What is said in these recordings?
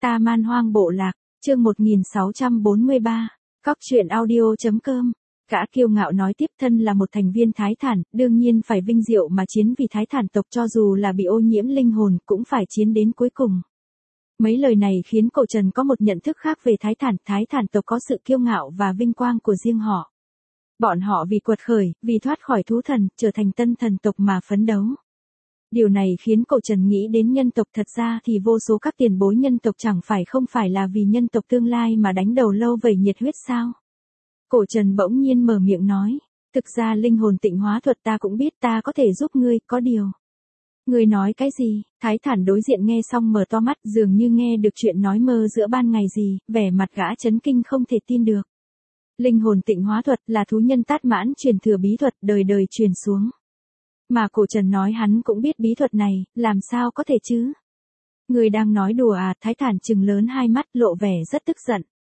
Ta Man Hoang Bộ Lạc, chương 1643, Cóc truyện audio.com. Gã kiêu ngạo nói tiếp, thân là một thành viên Thái Thản, đương nhiên phải vinh diệu mà chiến vì Thái Thản tộc, cho dù là bị ô nhiễm linh hồn cũng phải chiến đến cuối cùng. Mấy lời này khiến Cổ Trần có một nhận thức khác về Thái Thản tộc có sự kiêu ngạo và vinh quang của riêng họ. Bọn họ vì quật khởi, vì thoát khỏi thú thần, trở thành tân thần tộc mà phấn đấu. Điều này khiến Cổ Trần nghĩ đến nhân tộc, thật ra thì vô số các tiền bối nhân tộc chẳng không phải là vì nhân tộc tương lai mà đánh đầu lâu vẩy nhiệt huyết sao? Cổ Trần bỗng nhiên mở miệng nói, thực ra linh hồn tịnh hóa thuật ta cũng biết, ta có thể giúp ngươi, có điều. Ngươi nói cái gì? Thái Thản đối diện nghe xong mở to mắt, dường như nghe được chuyện nói mơ giữa ban ngày gì, vẻ mặt gã chấn kinh không thể tin được. Linh hồn tịnh hóa thuật là thú nhân Tát Mãn truyền thừa bí thuật đời đời truyền xuống. Mà Cổ Trần nói hắn cũng biết bí thuật này, làm sao có thể chứ? Người đang nói đùa à? Thái Thản trừng lớn hai mắt, lộ vẻ rất tức giận.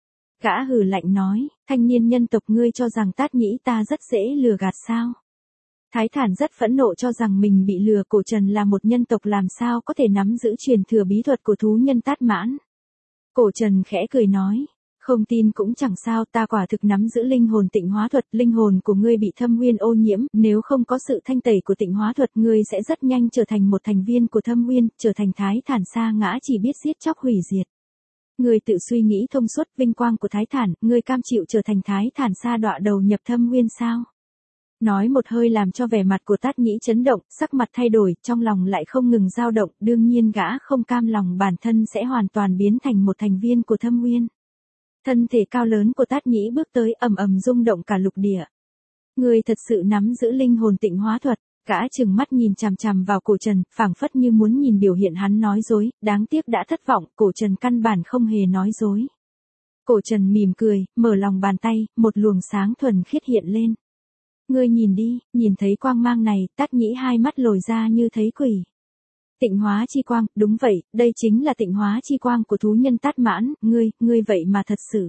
Gã hừ lạnh nói, thanh niên nhân tộc, ngươi cho rằng Tát Nhĩ ta rất dễ lừa gạt sao? Thái Thản rất phẫn nộ cho rằng mình bị lừa. Cổ Trần là một nhân tộc làm sao có thể nắm giữ truyền thừa bí thuật của thú nhân Tát Mãn? Cổ Trần khẽ cười nói, không tin cũng chẳng sao, ta quả thực nắm giữ linh hồn tịnh hóa thuật, linh hồn của ngươi bị thâm nguyên ô nhiễm, nếu không có sự thanh tẩy của tịnh hóa thuật, ngươi sẽ rất nhanh trở thành một thành viên của thâm nguyên, trở thành Thái Thản sa ngã chỉ biết giết chóc hủy diệt. Ngươi tự suy nghĩ thông suốt, vinh quang của Thái Thản, ngươi cam chịu trở thành Thái Thản sa đọa đầu nhập thâm nguyên sao? Nói một hơi làm cho vẻ mặt của Tát Nhĩ chấn động, sắc mặt thay đổi, trong lòng lại không ngừng dao động, đương nhiên gã không cam lòng bản thân sẽ hoàn toàn biến thành một thành viên của thâm nguyên. Thân thể cao lớn của Tát Nhĩ bước tới, ầm ầm rung động cả lục địa. Ngươi thật sự nắm giữ linh hồn tịnh hóa thuật? Gã trừng mắt nhìn chằm chằm vào Cổ Trần, phảng phất như muốn nhìn biểu hiện hắn nói dối, đáng tiếc đã thất vọng, Cổ Trần căn bản không hề nói dối. Cổ Trần mỉm cười, mở lòng bàn tay, một luồng sáng thuần khiết hiện lên. Ngươi nhìn đi, nhìn thấy quang mang này, Tát Nhĩ hai mắt lồi ra như thấy quỷ. Tịnh hóa chi quang, đúng vậy, đây chính là tịnh hóa chi quang của thú nhân Tát Mãn, ngươi vậy mà thật sự.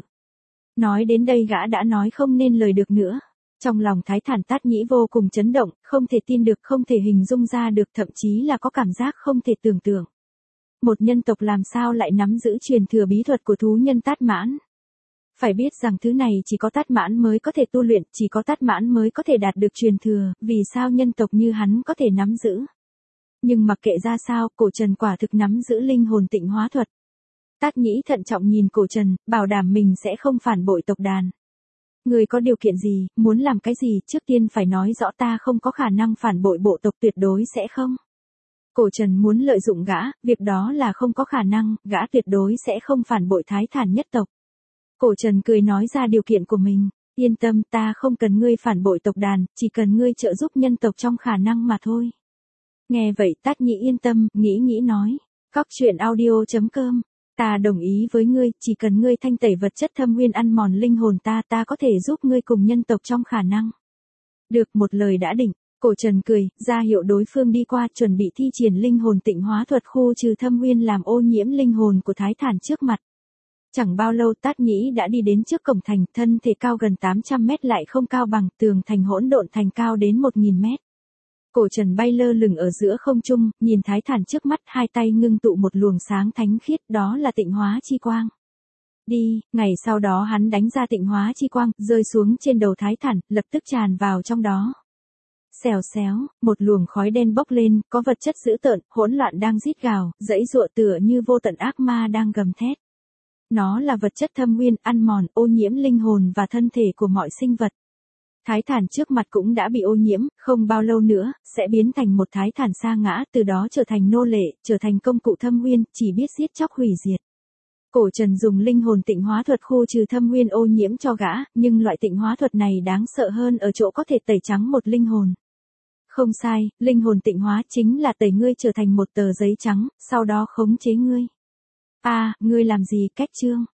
Nói đến đây gã đã nói không nên lời được nữa. Trong lòng Thái Thản Tát Nhĩ vô cùng chấn động, không thể tin được, không thể hình dung ra được, thậm chí là có cảm giác không thể tưởng tượng. Một nhân tộc làm sao lại nắm giữ truyền thừa bí thuật của thú nhân Tát Mãn? Phải biết rằng thứ này chỉ có Tát Mãn mới có thể tu luyện, chỉ có Tát Mãn mới có thể đạt được truyền thừa, vì sao nhân tộc như hắn có thể nắm giữ? Nhưng mặc kệ ra sao, Cổ Trần quả thực nắm giữ linh hồn tịnh hóa thuật. Tát Nhĩ thận trọng nhìn Cổ Trần, bảo đảm mình sẽ không phản bội tộc đàn. Người có điều kiện gì, muốn làm cái gì, trước tiên phải nói rõ, ta không có khả năng phản bội bộ tộc, tuyệt đối sẽ không. Cổ Trần muốn lợi dụng gã, việc đó là không có khả năng, gã tuyệt đối sẽ không phản bội Thái Thản nhất tộc. Cổ Trần cười nói ra điều kiện của mình, yên tâm, ta không cần ngươi phản bội tộc đàn, chỉ cần ngươi trợ giúp nhân tộc trong khả năng mà thôi. Nghe vậy Tát Nhĩ yên tâm, nghĩ nói, Cóc truyện audio.com. Ta đồng ý với ngươi, chỉ cần ngươi thanh tẩy vật chất thâm nguyên ăn mòn linh hồn ta có thể giúp ngươi cùng nhân tộc trong khả năng. Được, một lời đã định. Cổ Trần cười, ra hiệu đối phương đi qua, chuẩn bị thi triển linh hồn tịnh hóa thuật khu trừ thâm nguyên làm ô nhiễm linh hồn của Thái Thản trước mặt. Chẳng bao lâu Tát Nhĩ đã đi đến trước cổng thành, thân thể cao gần 800 mét lại không cao bằng tường thành hỗn độn thành cao đến 1000 mét. Cổ Trần bay lơ lửng ở giữa không trung, nhìn Thái Thản trước mắt, hai tay ngưng tụ một luồng sáng thánh khiết, đó là tịnh hóa chi quang. Đi, ngày sau đó hắn đánh ra tịnh hóa chi quang, rơi xuống trên đầu Thái Thản, lập tức tràn vào trong đó. Xèo xéo, một luồng khói đen bốc lên, có vật chất dữ tợn, hỗn loạn đang rít gào, giãy giụa tựa như vô tận ác ma đang gầm thét. Nó là vật chất thâm nguyên, ăn mòn, ô nhiễm linh hồn và thân thể của mọi sinh vật. Thái Thản trước mặt cũng đã bị ô nhiễm, không bao lâu nữa, sẽ biến thành một Thái Thản sa ngã, từ đó trở thành nô lệ, trở thành công cụ thâm nguyên, chỉ biết giết chóc hủy diệt. Cổ Trần dùng linh hồn tịnh hóa thuật khu trừ thâm nguyên ô nhiễm cho gã, nhưng loại tịnh hóa thuật này đáng sợ hơn ở chỗ có thể tẩy trắng một linh hồn. Không sai, linh hồn tịnh hóa chính là tẩy ngươi trở thành một tờ giấy trắng, sau đó khống chế ngươi. Ngươi làm gì, cách chương?